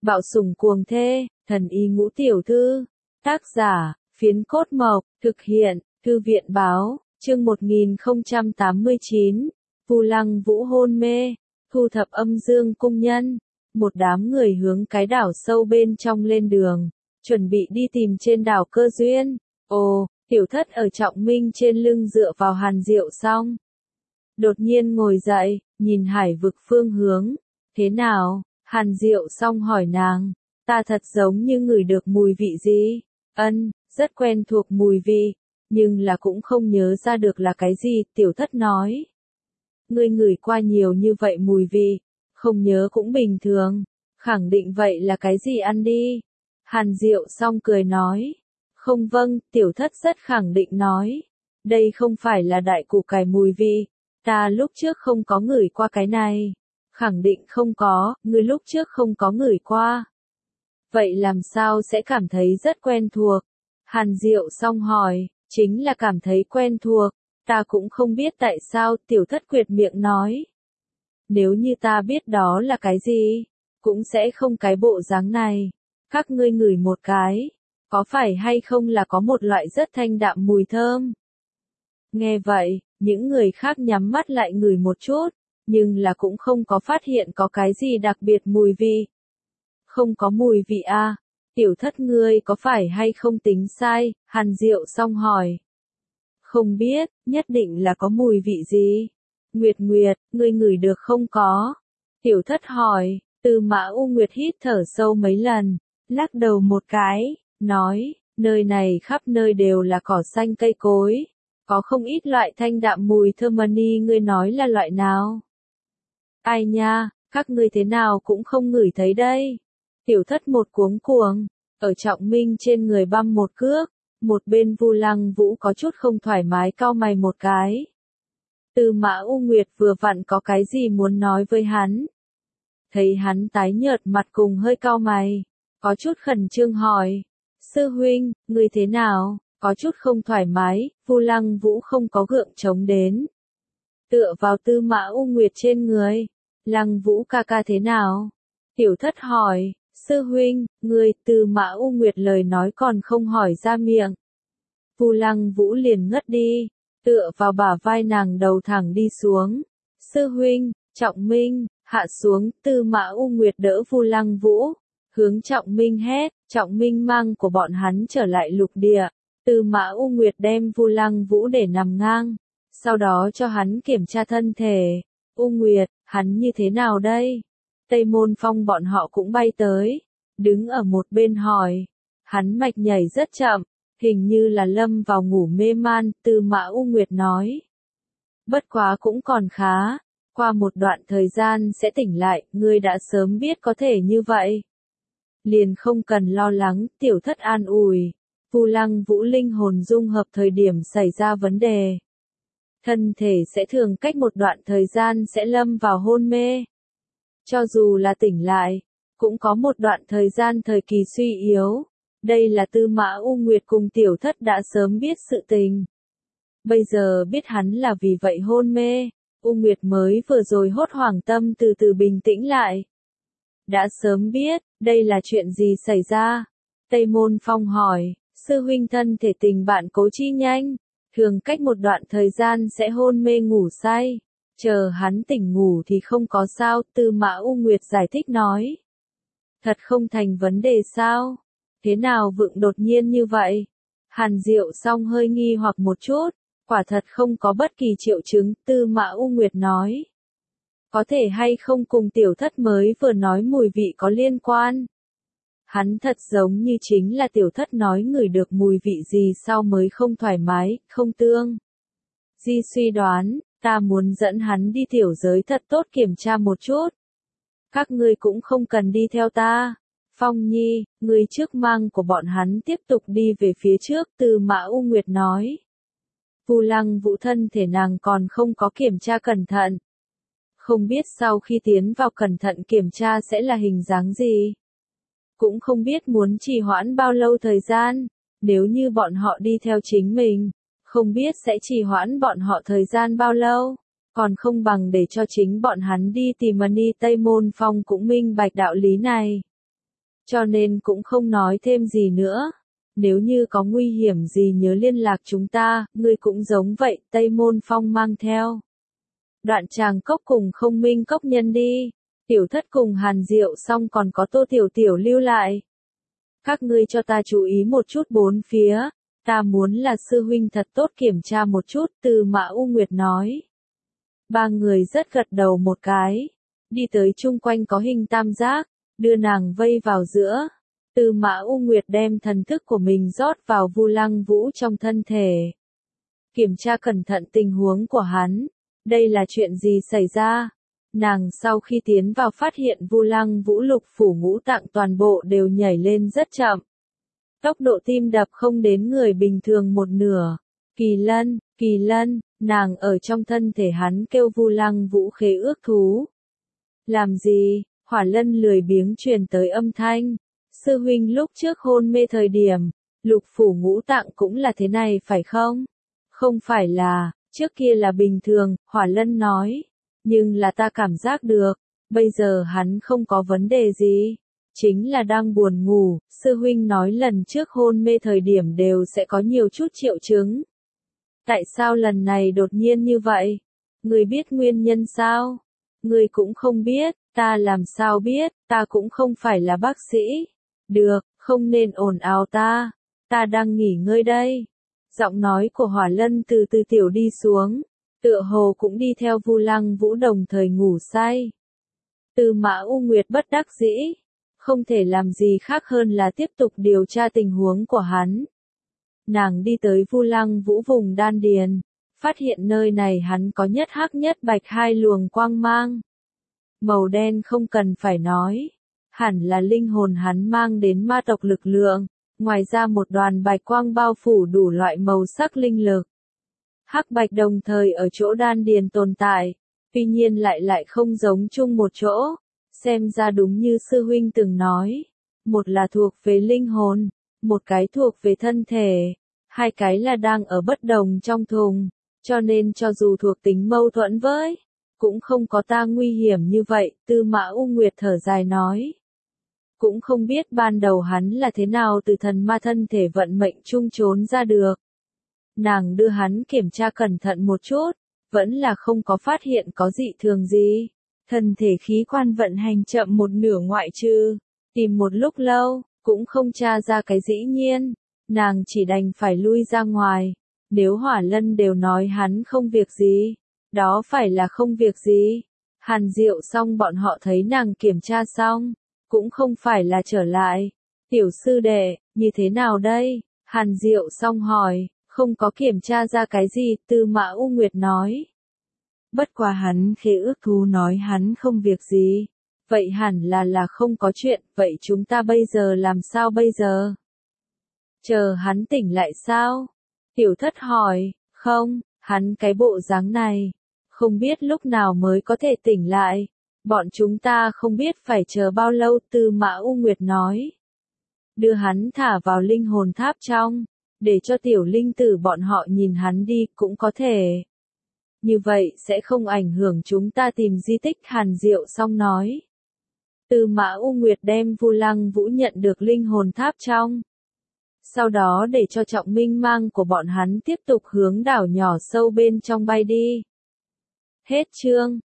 Bạo sủng cuồng thê, thần y ngũ tiểu thư. Tác giả, Phiến Cốt Mộc, thực hiện, Thư viện báo, chương 1089, Vu Lăng Vũ hôn mê, thu thập âm dương cung nhân. Một đám người hướng cái đảo sâu bên trong lên đường, chuẩn bị đi tìm trên đảo cơ duyên. Ồ, tiểu thất ở Trọng Minh trên lưng dựa vào Hàn Diệu Song. Đột nhiên ngồi dậy, nhìn hải vực phương hướng. Thế nào? Hàn Diệu Song hỏi nàng. Ta thật giống như ngửi được mùi vị gì? Ân, rất quen thuộc mùi vị, nhưng là cũng không nhớ ra được là cái gì, tiểu thất nói. Ngươi ngửi qua nhiều như vậy mùi vị, không nhớ cũng bình thường, khẳng định vậy là cái gì ăn đi. Hàn Diệu Song cười nói. Không vâng, tiểu thất rất khẳng định nói. Đây không phải là đại củ cải mùi vị, ta lúc trước không có ngửi qua cái này. Khẳng định không có, ngươi lúc trước không có ngửi qua. Vậy làm sao sẽ cảm thấy rất quen thuộc? Hàn Diệu Song hỏi, chính là cảm thấy quen thuộc, ta cũng không biết tại sao, tiểu thất quyệt miệng nói. Nếu như ta biết đó là cái gì, cũng sẽ không cái bộ dáng này. Các ngươi ngửi một cái, có phải hay không là có một loại rất thanh đạm mùi thơm? Nghe vậy, những người khác nhắm mắt lại ngửi một chút, nhưng là cũng không có phát hiện có cái gì đặc biệt mùi vị. Không có mùi vị à? Tiểu thất ngươi có phải hay không tính sai? Hàn Diệu Song hỏi. Không biết, nhất định là có mùi vị gì? Nguyệt Nguyệt, ngươi ngửi được không có? Tiểu thất hỏi. Tư Mã U Nguyệt hít thở sâu mấy lần, lắc đầu một cái, nói, nơi này khắp nơi đều là cỏ xanh cây cối, có không ít loại thanh đạm mùi thơm ni, ngươi nói là loại nào? Ai nha, các ngươi thế nào cũng không ngửi thấy đây. Tiểu thất một cuống cuồng, ở Trọng Minh trên người băm một cước, một bên Vu Lăng Vũ có chút không thoải mái cau mày một cái. Tư Mã U Nguyệt vừa vặn có cái gì muốn nói với hắn. Thấy hắn tái nhợt mặt cùng hơi cau mày, có chút khẩn trương hỏi, sư huynh, ngươi thế nào, có chút không thoải mái, Vu Lăng Vũ không có gượng chống đến. Tựa vào Tư Mã U Nguyệt trên người, Lăng Vũ ca ca thế nào? Tiểu thất hỏi, sư huynh, ngươi, Tư Mã U Nguyệt lời nói còn không hỏi ra miệng. Vu Lăng Vũ liền ngất đi, tựa vào bả vai nàng đầu thẳng đi xuống. Sư huynh, Trọng Minh, hạ xuống, Tư Mã U Nguyệt đỡ Vu Lăng Vũ, hướng Trọng Minh hét, Trọng Minh mang của bọn hắn trở lại lục địa. Tư Mã U Nguyệt đem Vu Lăng Vũ để nằm ngang, sau đó cho hắn kiểm tra thân thể. U Nguyệt, hắn như thế nào đây? Tây Môn Phong bọn họ cũng bay tới, đứng ở một bên hỏi. Hắn mạch nhảy rất chậm, hình như là lâm vào ngủ mê man, Tư Mã U Nguyệt nói. Bất quá cũng còn khá, qua một đoạn thời gian sẽ tỉnh lại, ngươi đã sớm biết có thể như vậy. Liền không cần lo lắng, tiểu thất an ủi. Vu Lăng Vũ linh hồn dung hợp thời điểm xảy ra vấn đề. Thân thể sẽ thường cách một đoạn thời gian sẽ lâm vào hôn mê. Cho dù là tỉnh lại, cũng có một đoạn thời gian thời kỳ suy yếu. Đây là Tư Mã U Nguyệt cùng tiểu thất đã sớm biết sự tình. Bây giờ biết hắn là vì vậy hôn mê, U Nguyệt mới vừa rồi hốt hoảng tâm từ từ bình tĩnh lại. Đã sớm biết, đây là chuyện gì xảy ra? Tây Môn Phong hỏi, sư huynh thân thể tình bạn cố chi nhanh, thường cách một đoạn thời gian sẽ hôn mê ngủ say. Chờ hắn tỉnh ngủ thì không có sao, Tư Mã U Nguyệt giải thích nói. Thật không thành vấn đề sao? Thế nào vượng đột nhiên như vậy? Hàn Diệu Song hơi nghi hoặc một chút, quả thật không có bất kỳ triệu chứng, Tư Mã U Nguyệt nói. Có thể hay không cùng tiểu thất mới vừa nói mùi vị có liên quan? Hắn thật giống như chính là tiểu thất nói ngửi được mùi vị gì sau mới không thoải mái, không tương. Di suy đoán, ta muốn dẫn hắn đi tiểu giới thật tốt kiểm tra một chút. Các ngươi cũng không cần đi theo ta. Phong Nhi, ngươi trước mang của bọn hắn tiếp tục đi về phía trước, Tư Mã U Nguyệt nói. Vu Lăng Vũ thân thể nàng còn không có kiểm tra cẩn thận. Không biết sau khi tiến vào cẩn thận kiểm tra sẽ là hình dáng gì. Cũng không biết muốn trì hoãn bao lâu thời gian, nếu như bọn họ đi theo chính mình, không biết sẽ trì hoãn bọn họ thời gian bao lâu, còn không bằng để cho chính bọn hắn đi tìm Ni. Tây Môn Phong cũng minh bạch đạo lý này. cho nên cũng không nói thêm gì nữa. Nếu như có nguy hiểm gì nhớ liên lạc chúng ta, ngươi cũng giống vậy, Tây Môn Phong mang theo. Đoạn Tràng Cốc cùng Không Minh Cốc nhân đi. Tiểu Thất cùng Hàn Diệu xong còn có Tô Tiểu Tiểu lưu lại. Các ngươi cho ta chú ý một chút bốn phía, ta muốn là sư huynh thật tốt kiểm tra một chút, Từ Mã U Nguyệt nói. Ba người rất gật đầu một cái, đi tới chung quanh có hình tam giác, đưa nàng vây vào giữa. Từ Mã U Nguyệt đem thần thức của mình rót vào Vu Lăng Vũ trong thân thể. Kiểm tra cẩn thận tình huống của hắn, đây là chuyện gì xảy ra? Nàng sau khi tiến vào phát hiện Vu Lăng Vũ lục phủ ngũ tạng toàn bộ đều nhảy lên rất chậm. Tốc độ tim đập không đến người bình thường một nửa. Kỳ lân, nàng ở trong thân thể hắn kêu Vu Lăng Vũ khế ước thú. Làm gì? Hỏa Lân lười biếng truyền tới âm thanh. Sư huynh lúc trước hôn mê thời điểm, lục phủ ngũ tạng cũng là thế này phải không? Không phải là, trước kia là bình thường, Hỏa Lân nói. Nhưng là ta cảm giác được, bây giờ hắn không có vấn đề gì. Chính là đang buồn ngủ, sư huynh nói lần trước hôn mê thời điểm đều sẽ có nhiều chút triệu chứng. Tại sao lần này đột nhiên như vậy? Người biết nguyên nhân sao? Người cũng không biết, ta làm sao biết, ta cũng không phải là bác sĩ. Được, không nên ồn ào ta đang nghỉ ngơi đây. Giọng nói của Hỏa Lân từ từ tiểu đi xuống, tựa hồ cũng đi theo Vu Lăng Vũ đồng thời ngủ say. Từ Mã U Nguyệt bất đắc dĩ, không thể làm gì khác hơn là tiếp tục điều tra tình huống của hắn. Nàng đi tới Vu Lăng Vũ vùng đan điền, phát hiện nơi này hắn có nhất hắc nhất bạch hai luồng quang mang. Màu đen không cần phải nói, hẳn là linh hồn hắn mang đến ma tộc lực lượng, ngoài ra một đoàn bạch quang bao phủ đủ loại màu sắc linh lực. Hắc bạch đồng thời ở chỗ đan điền tồn tại, tuy nhiên lại không giống chung một chỗ, xem ra đúng như sư huynh từng nói, một là thuộc về linh hồn, một cái thuộc về thân thể, hai cái là đang ở bất đồng trong thùng, cho nên cho dù thuộc tính mâu thuẫn với, cũng không có ta nguy hiểm như vậy, Tư Mã U Nguyệt thở dài nói. Cũng không biết ban đầu hắn là thế nào từ thần ma thân thể vận mệnh chung trốn ra được. Nàng đưa hắn kiểm tra cẩn thận một chút, vẫn là không có phát hiện có dị thường gì. Thân thể khí quan vận hành chậm một nửa ngoại trừ, tìm một lúc lâu, cũng không tra ra cái dĩ nhiên. Nàng chỉ đành phải lui ra ngoài. Nếu Hỏa Lân đều nói hắn không việc gì, đó phải là không việc gì. Hàn Diệu xong bọn họ thấy nàng kiểm tra xong, cũng không phải là trở lại. Tiểu sư đệ, như thế nào đây? Hàn Diệu xong hỏi, không có kiểm tra ra cái gì, Tư Mã U Nguyệt nói. Bất quá hắn khế ước thú nói hắn không việc gì. Vậy hẳn là không có chuyện, vậy chúng ta bây giờ làm sao bây giờ? Chờ hắn tỉnh lại sao? Tiểu Thất hỏi, không, hắn cái bộ dáng này, không biết lúc nào mới có thể tỉnh lại. Bọn chúng ta không biết phải chờ bao lâu, Tư Mã U Nguyệt nói. Đưa hắn thả vào linh hồn tháp trong, để cho tiểu linh tử bọn họ nhìn hắn đi cũng có thể. Như vậy sẽ không ảnh hưởng chúng ta tìm di tích, Hàn Diệu xong nói. Tư Mã U Nguyệt đem Vu Lăng Vũ nhận được linh hồn tháp trong. Sau đó để cho trọng minh mang của bọn hắn tiếp tục hướng đảo nhỏ sâu bên trong bay đi. Hết chương.